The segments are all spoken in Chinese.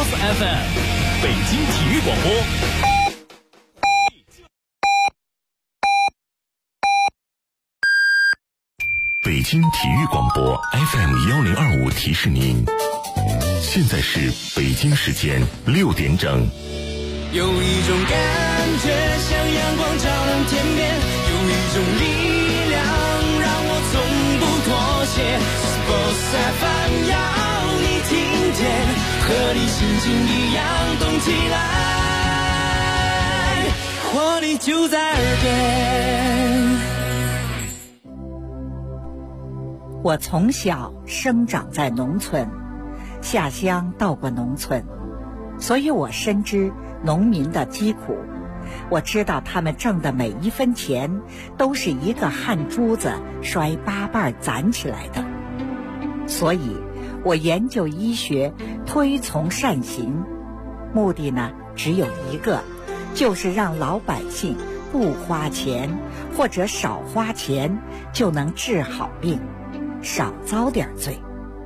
Plus FM 北京体育广播。 北京体育广播 FM1025提示您，现在是北京时间6点整。 有一种感觉像阳光照亮天边，有一种力量让我从不妥协。Sports FM 要你听见，和你心情一样动起来，活力就在耳边。 我从小生长在农村，下乡到过农村，所以我深知农民的疾苦。我知道他们挣的每一分钱都是一个汗珠子摔8瓣攒起来的。所以我研究医学，推崇善行，目的呢只有一个，就是让老百姓不花钱或者少花钱就能治好病，少遭点罪。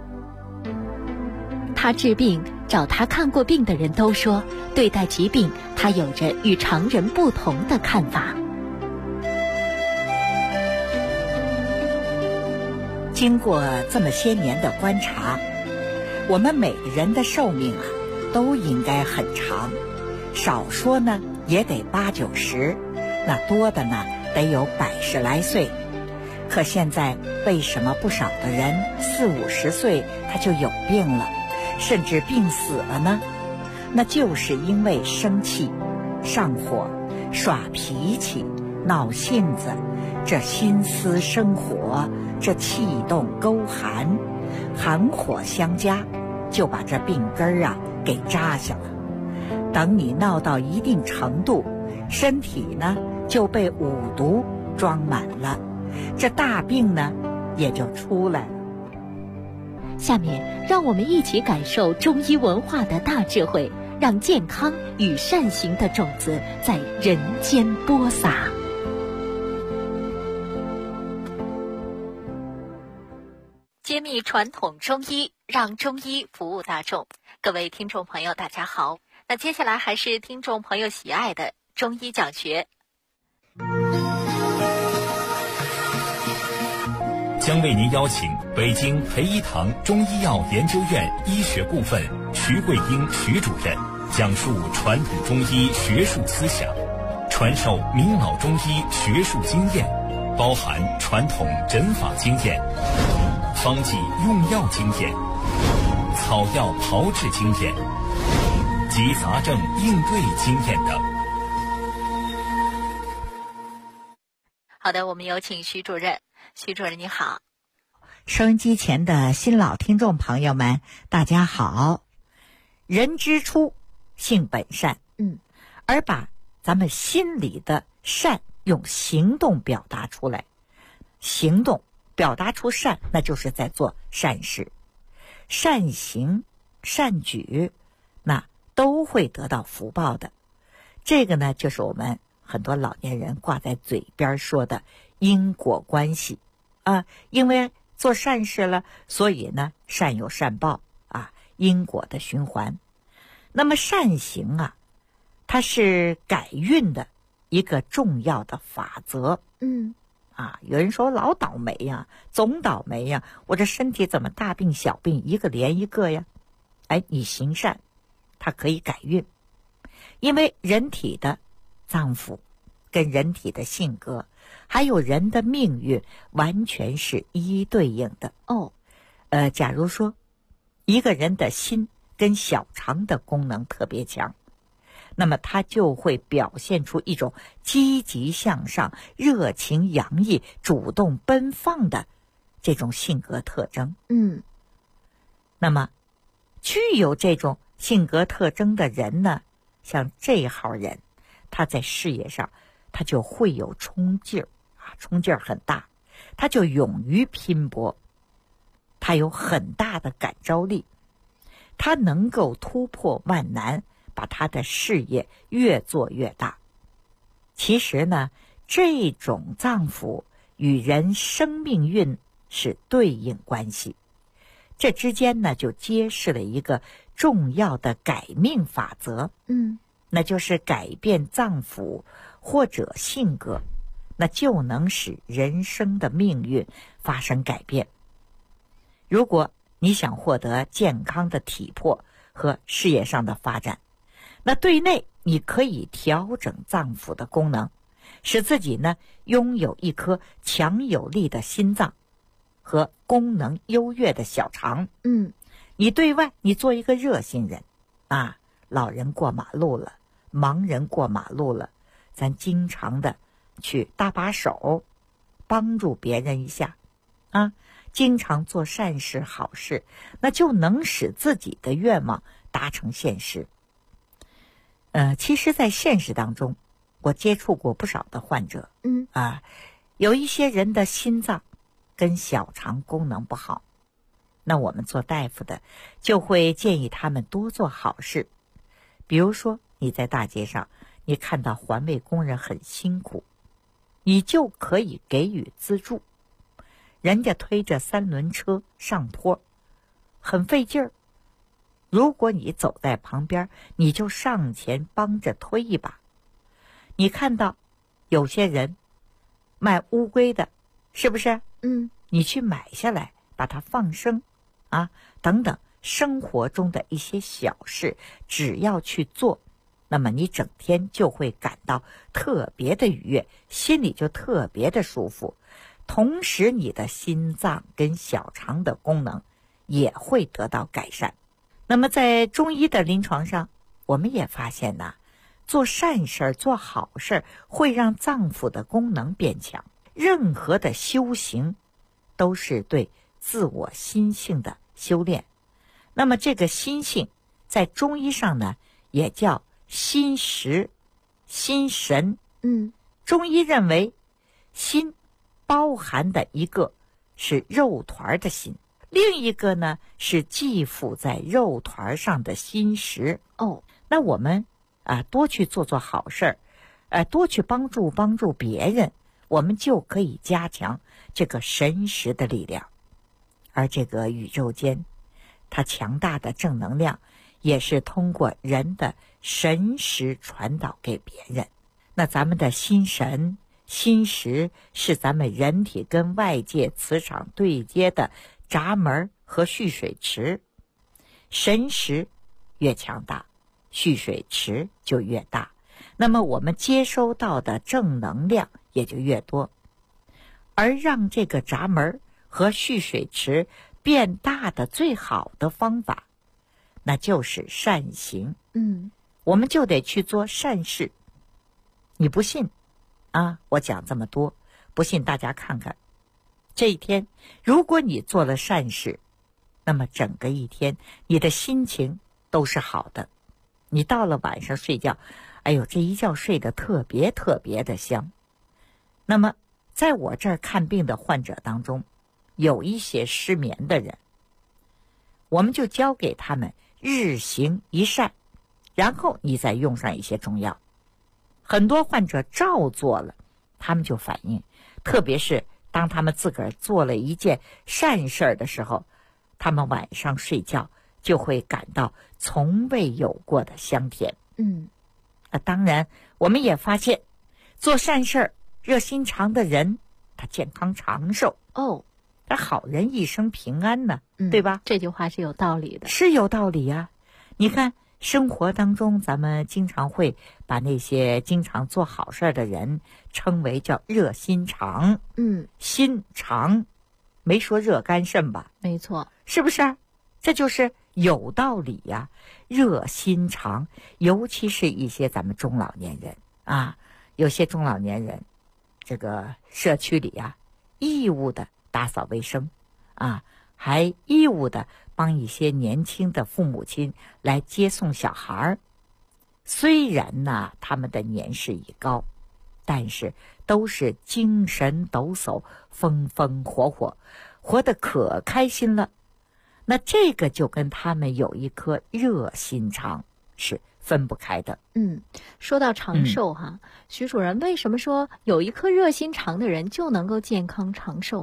他治病，找他看过病的人都说，对待疾病他有着与常人不同的看法。 经过这么些年的观察，我们每个人的寿命都应该很长，少说呢也得80、90，那多的呢得有100来岁。可现在为什么不少的人40、50岁他就有病了，甚至病死了呢？那就是因为生气、上火、耍脾气、闹性子，这心思生火，这气动勾寒，寒火相加，就把这病根给扎下了。等你闹到一定程度，身体呢就被五毒装满了，这大病呢也就出来了。 下面让我们一起感受中医文化的大智慧，让健康与善行的种子在人间播撒。揭秘传统中医，让中医服务大众。各位听众朋友大家好，那接下来还是听众朋友喜爱的中医讲学， 将为您邀请北京培一堂中医药研究院医学部分徐桂英徐主任讲述传统中医学术思想，传授名老中医学术经验，包含传统诊法经验、方剂用药经验、草药炮制经验及杂症应对经验等。 好的，我们有请徐主任。徐主任你好。 收音机前的新老听众朋友们大家好。人之初性本善，而把咱们心里的善用行动表达出来，行动表达出善，那就是在做善事，善行善举，那都会得到福报的。这个呢就是我们很多老年人挂在嘴边说的因果关系因为做善事了，所以呢善有善报因果的循环。那么善行它是改运的一个重要的法则。有人说老倒霉总倒霉我这身体怎么大病小病一个连一个呀？你行善，它可以改运，因为人体的脏腑跟人体的性格还有人的命运完全是一一对应的。假如说一个人的心跟小肠的功能特别强，那么他就会表现出一种积极向上、热情洋溢、主动奔放的这种性格特征。那么具有这种性格特征的人呢，像这一号人，他在事业上他就会有冲劲儿冲劲儿很大，他就勇于拼搏，他有很大的感召力，他能够突破万难，把他的事业越做越大。其实呢，这种脏腑与人生命运是对应关系， 这之间呢就揭示了一个重要的改命法则，那就是改变脏腑或者性格，那就能使人生的命运发生改变。如果你想获得健康的体魄和事业上的发展，那对内你可以调整脏腑的功能，使自己呢拥有一颗强有力的心脏和功能优越的小肠。你对外你做一个热心人啊，老人过马路了，盲人过马路了，咱经常的去搭把手，帮助别人一下啊，经常做善事好事，那就能使自己的愿望达成现实。其实在现实当中，我接触过不少的患者，有一些人的心脏跟小肠功能不好，那我们做大夫的就会建议他们多做好事。比如说你在大街上，你看到环卫工人很辛苦，你就可以给予资助。人家推着3轮车上坡很费劲儿，如果你走在旁边，你就上前帮着推一把。你看到有些人卖乌龟的，是不是？你去买下来把它放生啊，等等，生活中的一些小事只要去做，那么你整天就会感到特别的愉悦，心里就特别的舒服，同时你的心脏跟小肠的功能也会得到改善。那么在中医的临床上，我们也发现呢，做善事做好事会让脏腑的功能变强。任何的修行都是对自我心性的修炼。那么这个心性在中医上呢也叫心识、心神。中医认为心包含的一个是肉团的心，另一个呢是寄附在肉团上的心识。那我们多去做做好事儿，多去帮助别人，我们就可以加强这个神识的力量。而这个宇宙间它强大的正能量也是通过人的神识传导给别人。那咱们的心神、心识是咱们人体跟外界磁场对接的闸门和蓄水池，神识越强大，蓄水池就越大，那么我们接收到的正能量也就越多。而让这个闸门和蓄水池变大的最好的方法，那就是善行。我们就得去做善事。你不信我讲这么多，不信大家看看，这一天如果你做了善事，那么整个一天你的心情都是好的。你到了晚上睡觉，哎呦，这一觉睡得特别特别的香。那么在我这儿看病的患者当中，有一些失眠的人，我们就教给他们日行一善，然后你再用上一些中药。很多患者照做了，他们就反映，特别是当他们自个儿做了一件善事的时候，他们晚上睡觉就会感到从未有过的香甜。当然我们也发现做善事热心肠的人，他健康长寿。他好人一生平安呢，对吧？ 这句话是有道理的。 是有道理啊。你看生活当中咱们经常会把那些经常做好事的人称为叫热心肠。心肠没说热肝肾吧？ 没错， 是不是？这就是有道理呀。热心肠，尤其是一些咱们中老年人有些中老年人这个社区里义务的打扫卫生还义务的帮一些年轻的父母亲来接送小孩。虽然呢他们的年事已高，但是都是精神抖擞，风风火火，活得可开心了。那这个就跟他们有一颗热心肠是分不开的。 说到长寿徐主任，为什么说有一颗热心肠的人就能够健康长寿呢？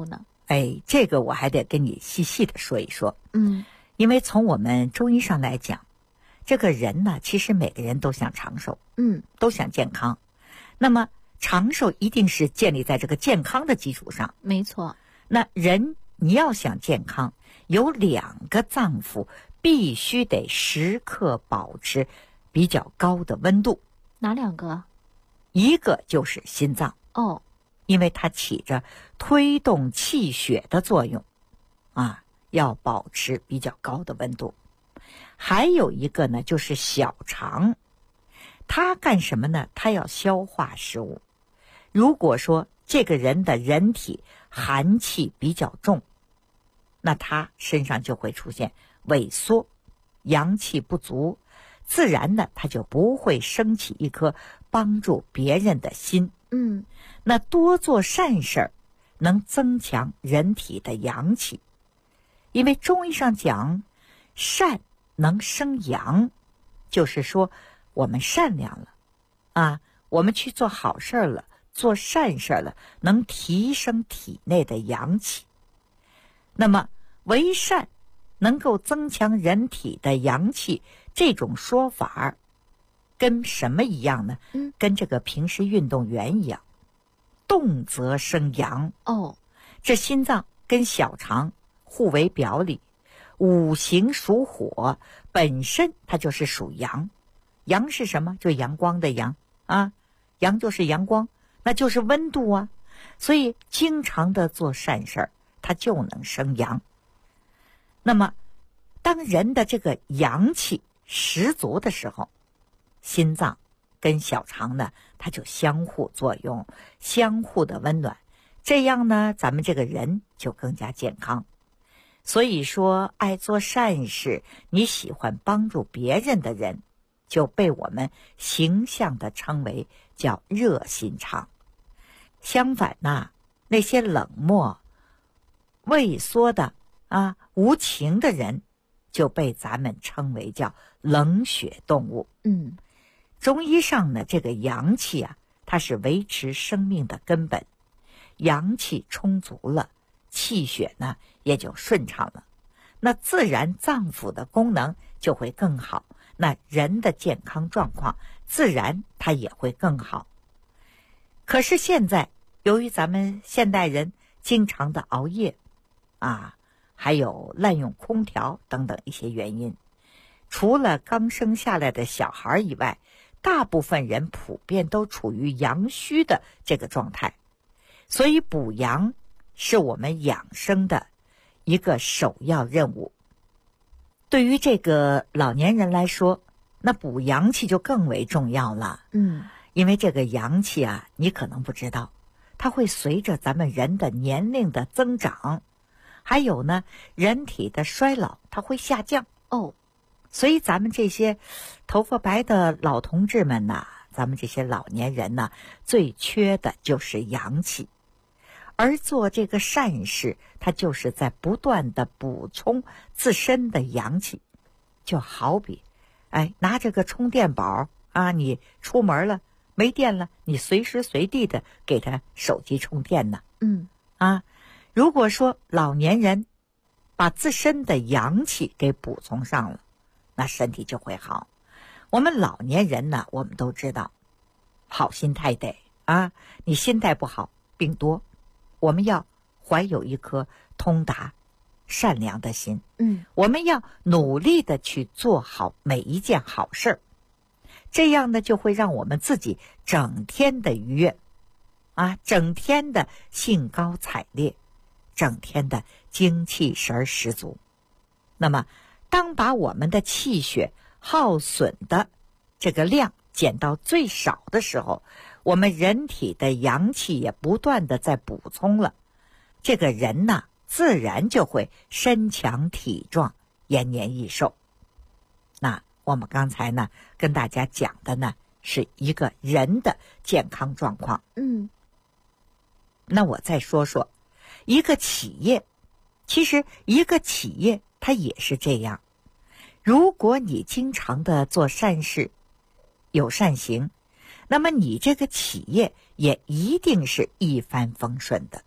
这个我还得跟你细细的说一说。 嗯， 因为从我们中医上来讲，这个人呢，其实每个人都想长寿，都想健康。那么长寿一定是建立在这个健康的基础上。 没错。 那人你要想健康，有2个脏腑必须得时刻保持比较高的温度。 哪2个？ 一个就是心脏。因为它起着推动气血的作用，要保持比较高的温度。还有一个呢，就是小肠，它干什么呢？它要消化食物。如果说这个人的人体寒气比较重，那他身上就会出现萎缩，阳气不足，自然呢，他就不会升起一颗帮助别人的心。那多做善事儿，能增强人体的阳气。因为中医上讲，善能生阳，就是说我们善良了，我们去做好事儿了，做善事儿了，能提升体内的阳气。那么为善能够增强人体的阳气，这种说法跟什么一样呢？跟这个平时运动员一样，动则生阳。这心脏跟小肠互为表里，五行属火，本身它就是属阳。阳是什么？就阳光的阳阳就是阳光，那就是温度啊。所以经常的做善事儿，它就能生阳。那么当人的这个阳气十足的时候，心脏跟小肠呢，它就相互作用，相互的温暖，这样呢，咱们这个人就更加健康。所以说，爱做善事，你喜欢帮助别人的人，就被我们形象的称为叫热心肠。相反呢，那些冷漠、畏缩的无情的人，就被咱们称为叫冷血动物。中医上呢，这个阳气它是维持生命的根本，阳气充足了，气血呢也就顺畅了，那自然脏腑的功能就会更好，那人的健康状况自然它也会更好。可是现在由于咱们现代人经常的熬夜还有滥用空调等等一些原因，除了刚生下来的小孩以外，大部分人普遍都处于阳虚的这个状态。所以补阳是我们养生的一个首要任务。对于这个老年人来说，那补阳气就更为重要了。因为这个阳气你可能不知道，它会随着咱们人的年龄的增长，还有呢人体的衰老，它会下降。所以咱们这些头发白的老同志们咱们这些老年人最缺的就是阳气。而做这个善事，它就是在不断的补充自身的阳气。就好比拿这个充电宝你出门了没电了，你随时随地的给他手机充电呢。如果说老年人把自身的阳气给补充上了，那身体就会好。我们老年人呢，我们都知道，好心态得你心态不好，病多。我们要怀有一颗通达、善良的心。我们要努力的去做好每一件好事，这样呢，就会让我们自己整天的愉悦整天的兴高采烈，整天的精气神十足。那么当把我们的气血耗损的这个量减到最少的时候，我们人体的阳气也不断的在补充了，这个人自然就会身强体壮，延年益寿。那我们刚才呢跟大家讲的呢是一个人的健康状况。那我再说说一个企业，其实一个企业它也是这样。如果你经常的做善事，有善行，那么你这个企业也一定是一帆风顺的，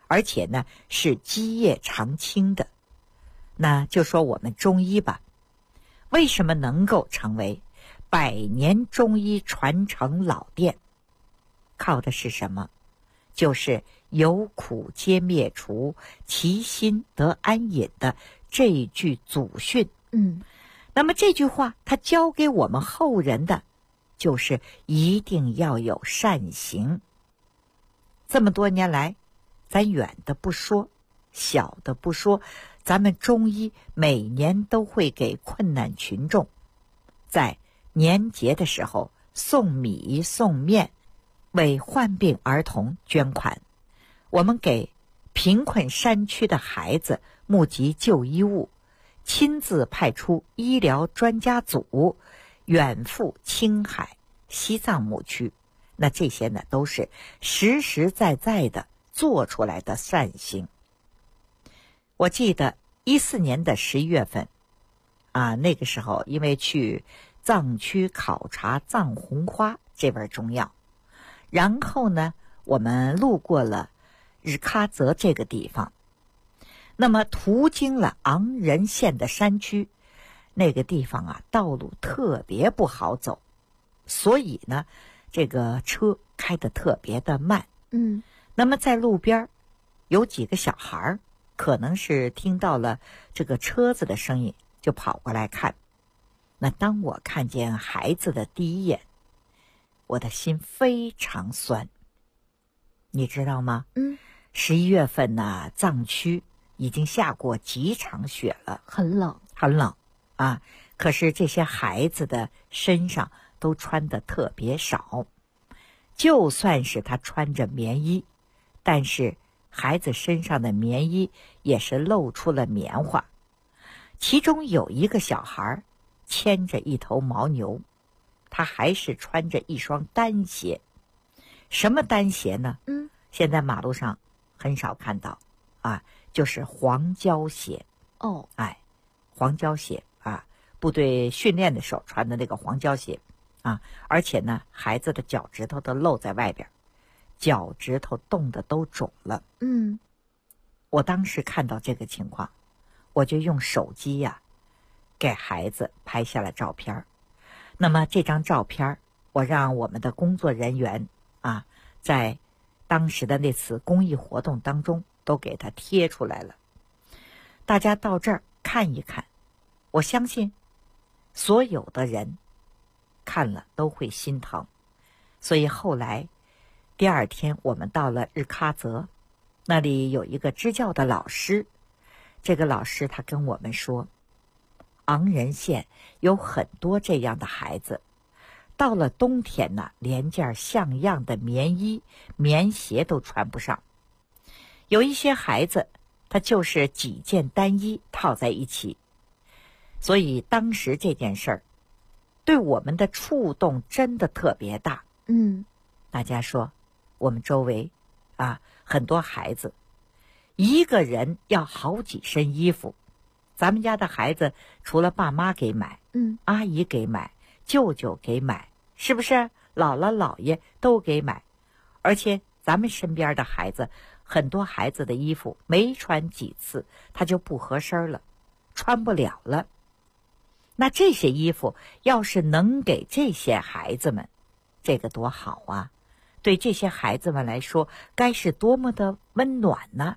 而且呢是基业长青的。那就说我们中医吧，为什么能够成为100年中医传承老店？靠的是什么？就是有苦皆灭除，其心得安隐的这一句祖训。那么这句话它教给我们后人的就是一定要有善行。这么多年来，咱远的不说，小的不说，咱们中医每年都会给困难群众在年节的时候送米送面，为患病儿童捐款。我们给贫困山区的孩子募集旧衣物，亲自派出医疗专家组远赴青海、西藏牧区。那这些呢都是实实在在的做出来的善行。我记得14年的11月份那个时候因为去藏区考察藏红花这味中药，然后呢我们路过了日喀则这个地方，那么途经了昂仁县的山区，那个地方道路特别不好走，所以呢这个车开得特别的慢。那么在路边有几个小孩可能是听到了这个车子的声音，就跑过来看。那当我看见孩子的第一眼，我的心非常酸。你知道吗？11月份呢，藏区已经下过几场雪了， 很冷可是这些孩子的身上都穿得特别少，就算是他穿着棉衣，但是孩子身上的棉衣也是露出了棉花。其中有一个小孩牵着一头牦牛，他还是穿着一双单鞋。什么单鞋呢？现在马路上很少看到就是黄胶鞋。黄胶鞋部队训练的时候穿的那个黄胶鞋而且呢孩子的脚趾头都露在外边，脚趾头冻得都肿了。我当时看到这个情况，我就用手机给孩子拍下了照片。那么这张照片我让我们的工作人员在当时的那次公益活动当中都给他贴出来了。大家到这儿看一看，我相信所有的人看了都会心疼。所以后来第2天我们到了日喀则，那里有一个支教的老师，这个老师他跟我们说，昂仁县有很多这样的孩子，到了冬天连件像样的棉衣棉鞋都穿不上，有一些孩子他就是几件单衣套在一起。所以当时这件事儿对我们的触动真的特别大。大家说我们周围很多孩子一个人要好几身衣服，咱们家的孩子除了爸妈给买阿姨给买，舅舅给买，是不是姥姥姥爷都给买？而且咱们身边的孩子，很多孩子的衣服没穿几次他就不合身了，穿不了了。那这些衣服要是能给这些孩子们，这个多好啊，对这些孩子们来说该是多么的温暖呢。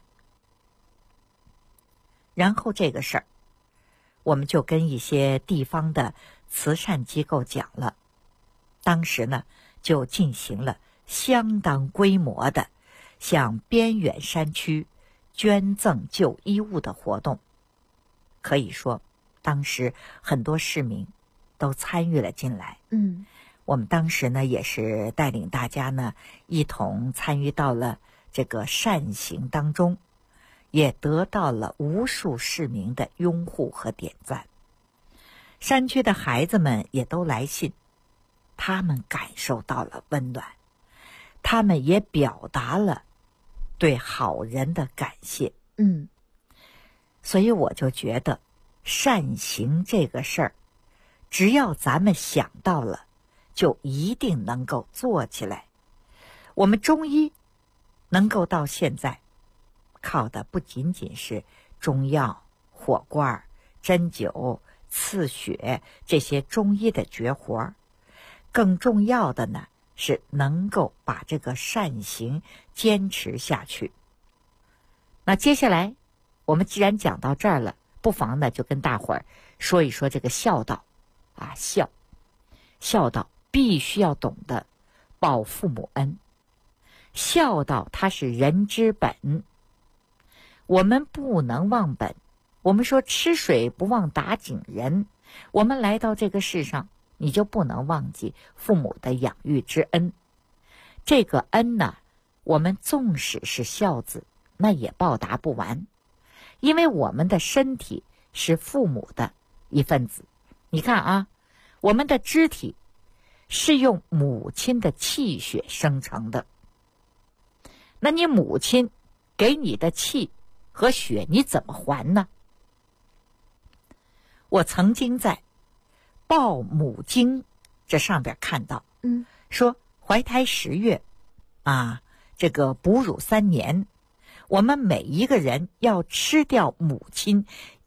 然后这个事儿我们就跟一些地方的慈善机构讲了，当时呢就进行了相当规模的向边远山区捐赠旧衣物的活动。可以说当时很多市民都参与了进来。我们当时呢也是带领大家呢一同参与到了这个善行当中，也得到了无数市民的拥护和点赞。山区的孩子们也都来信，他们感受到了温暖，他们也表达了对好人的感谢。所以我就觉得善行这个事儿，只要咱们想到了，就一定能够做起来。我们中医能够到现在靠的不仅仅是中药、火罐、针灸、刺血这些中医的绝活，更重要的呢是能够把这个善行坚持下去。那接下来我们既然讲到这儿了，不妨呢就跟大伙儿说一说这个孝道啊，孝道必须要懂得报父母恩。孝道它是人之本，我们不能忘本。我们说吃水不忘打井人，我们来到这个世上，你就不能忘记父母的养育之恩。这个恩呢，我们纵使是孝子，那也报答不完，因为我们的身体是父母的一份子。你看啊，我们的肢体是用母亲的气血生成的，那你母亲给你的气和血你怎么还呢？我曾经在《报母经》这上边看到，说怀胎10月啊，这个哺乳3年，我们每一个人要吃掉母亲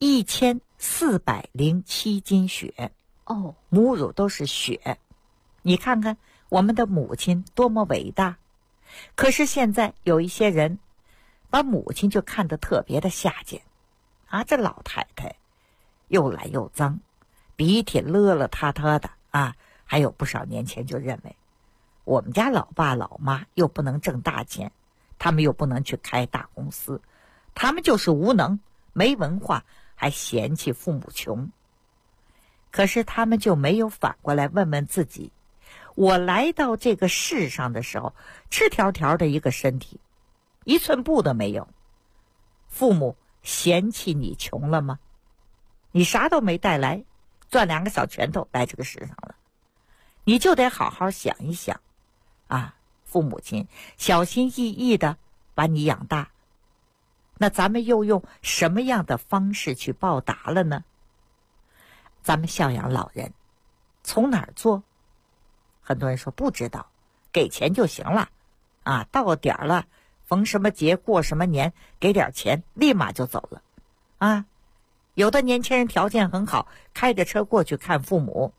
1407斤血。哦，母乳都是血，你看看我们的母亲多么伟大。可是现在有一些人把母亲就看得特别的下贱啊，这老太太又懒又脏，鼻涕勒勒塌塌的啊。还有不少年前就认为我们家老爸老妈又不能挣大钱，他们又不能去开大公司，他们就是无能没文化，还嫌弃父母穷。可是他们就没有反过来问问自己，我来到这个世上的时候，赤条条的一个身体，1寸布都没有，父母嫌弃你穷了吗？你啥都没带来，攥2个小拳头来这个世上了，你就得好好想一想啊，父母亲小心翼翼的把你养大，那咱们又用什么样的方式去报答了呢？咱们孝养老人从哪儿做？很多人说不知道，给钱就行了啊，到点儿了，逢什么节过什么年，给点钱立马就走了啊。有的年轻人条件很好，开着车过去看父母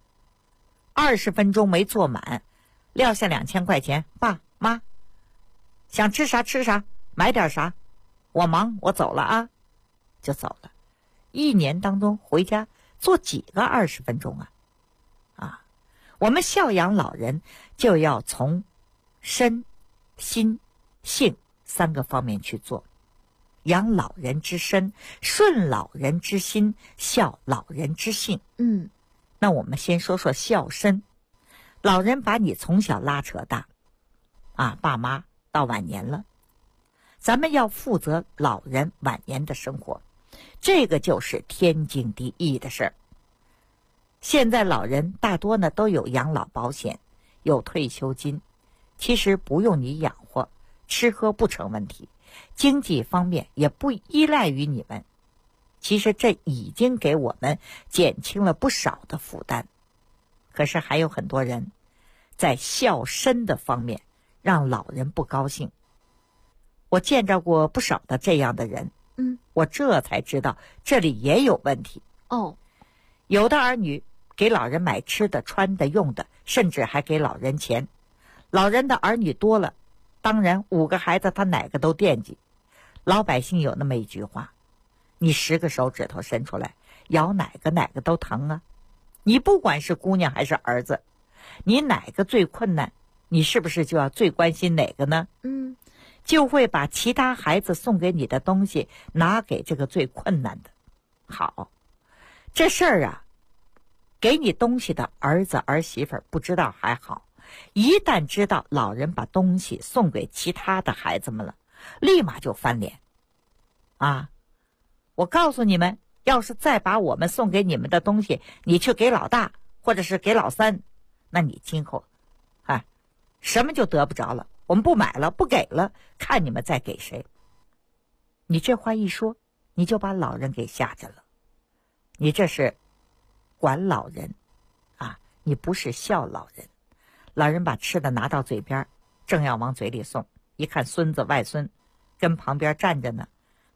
，20分钟没坐满，撂下2000块钱，爸妈想吃啥吃啥，买点啥，我忙我走了啊，就走了。1年当中回家做几个20分钟啊！我们孝养老人就要从身、心、性3个方面去做，养老人之身，顺老人之心，孝老人之性。那我们先说说孝身。老人把你从小拉扯大啊，爸妈到晚年了，咱们要负责老人晚年的生活，这个就是天经地义的事儿。现在老人大多呢都有养老保险，有退休金，其实不用你养活，吃喝不成问题，经济方面也不依赖于你们。其实这已经给我们减轻了不少的负担。可是还有很多人在孝身的方面让老人不高兴，我见着过不少的这样的人，我这才知道这里也有问题。有的儿女给老人买吃的穿的用的，甚至还给老人钱。老人的儿女多了，当然5个孩子他哪个都惦记。老百姓有那么一句话，你10个手指头伸出来，咬哪个都疼啊。你不管是姑娘还是儿子，你哪个最困难，你是不是就要最关心哪个呢？就会把其他孩子送给你的东西拿给这个最困难的。好，这事儿啊，给你东西的儿子儿媳妇不知道还好，一旦知道老人把东西送给其他的孩子们了，立马就翻脸啊！我告诉你们，要是再把我们送给你们的东西你去给老大或者是给老三，那你今后什么就得不着了，我们不买了不给了，看你们再给谁。你这话一说，你就把老人给吓着了，你这是管老人啊，你不是孝老人。老人把吃的拿到嘴边，正要往嘴里送，一看孙子外孙跟旁边站着呢，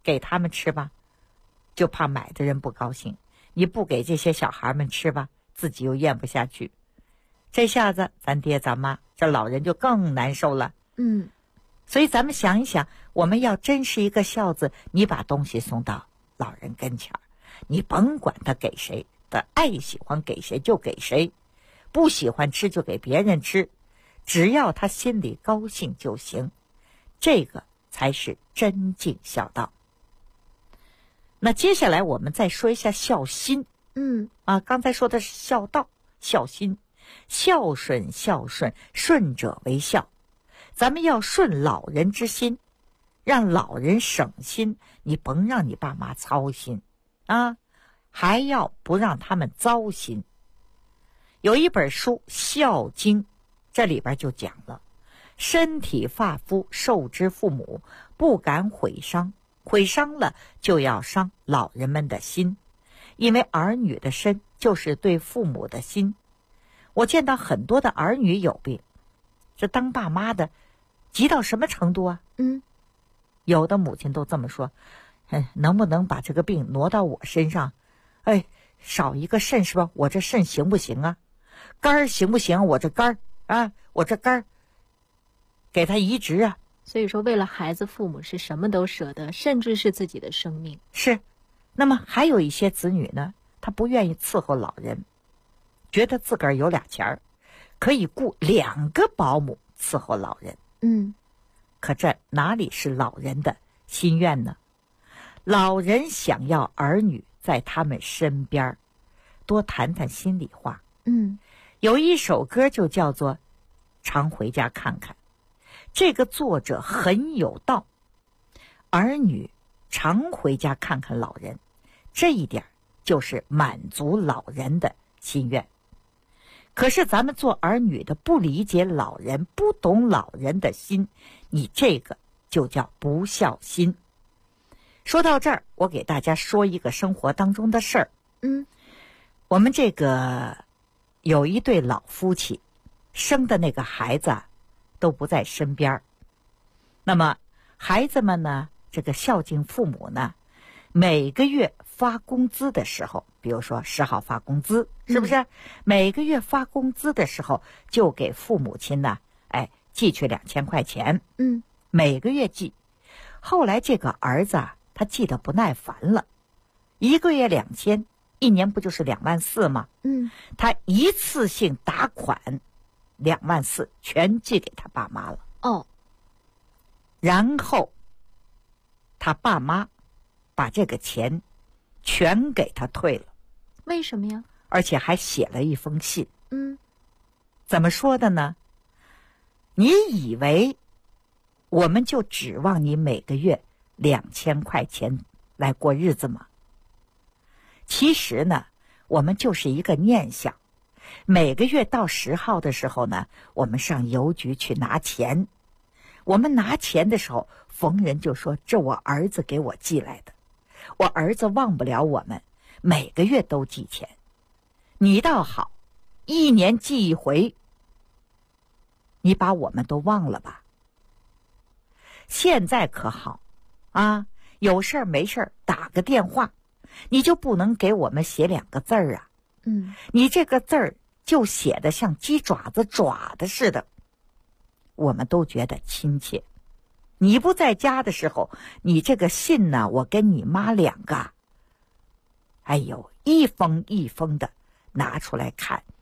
给他们吃吧，就怕买的人不高兴；你不给这些小孩们吃吧，自己又咽不下去。这下子咱爹咱妈这老人就更难受了。所以咱们想一想，我们要真是一个孝子，你把东西送到老人跟前儿，你甭管他给谁的，爱喜欢给谁就给谁，不喜欢吃就给别人吃，只要他心里高兴就行，这个才是真尽孝道。那接下来我们再说一下孝心。刚才说的是孝道，孝心，孝顺孝顺，顺者为孝。咱们要顺老人之心，让老人省心，你甭让你爸妈操心啊，还要不让他们糟心。有一本书《孝经》，这里边就讲了，身体发肤受之父母，不敢毁伤，毁伤了就要伤老人们的心，因为儿女的身就是对父母的心。我见到很多的儿女有病，这当爸妈的急到什么程度啊？有的母亲都这么说，能不能把这个病挪到我身上？少一个肾是吧？我这肾行不行啊？肝儿行不行？我这肝儿啊，我这肝儿给他移植啊。 所以说为了孩子，父母是什么都舍得，甚至是自己的生命。 是。那么还有一些子女呢，他不愿意伺候老人，觉得自个儿有俩钱儿，可以雇2个保姆伺候老人。可这哪里是老人的心愿呢？老人想要儿女在他们身边，多谈谈心里话。有一首歌就叫做《常回家看看》，这个作者很有道。儿女常回家看看老人，这一点就是满足老人的心愿。可是咱们做儿女的不理解老人，不懂老人的心，你这个就叫不孝心。说到这儿，我给大家说一个生活当中的事儿。我们这个有一对老夫妻，生的那个孩子都不在身边。那么孩子们呢，这个孝敬父母呢，每个月发工资的时候，比如说10号发工资，是不是？每个月发工资的时候，就给父母亲呢，寄去2000块钱。每个月寄。后来这个儿子他寄得不耐烦了，1个月2000，一年不就是24000吗？他一次性打款24000，全寄给他爸妈了。然后他爸妈把这个钱全给他退了。 为什么呀？ 而且还写了一封信。怎么说的呢？你以为我们就指望你每个月2000块钱来过日子吗？其实呢，我们就是一个念想。每个月到10号的时候呢，我们上邮局去拿钱。我们拿钱的时候，逢人就说这我儿子给我寄来的，我儿子忘不了我们，每个月都寄钱。你倒好，1年寄1回，你把我们都忘了吧。现在可好啊，有事儿没事儿打个电话，你就不能给我们写2个字儿啊？你这个字儿就写得像鸡爪子爪的似的，我们都觉得亲切。你不在家的时候，你这个信呢，我跟你妈2个，一封一封的拿出来看，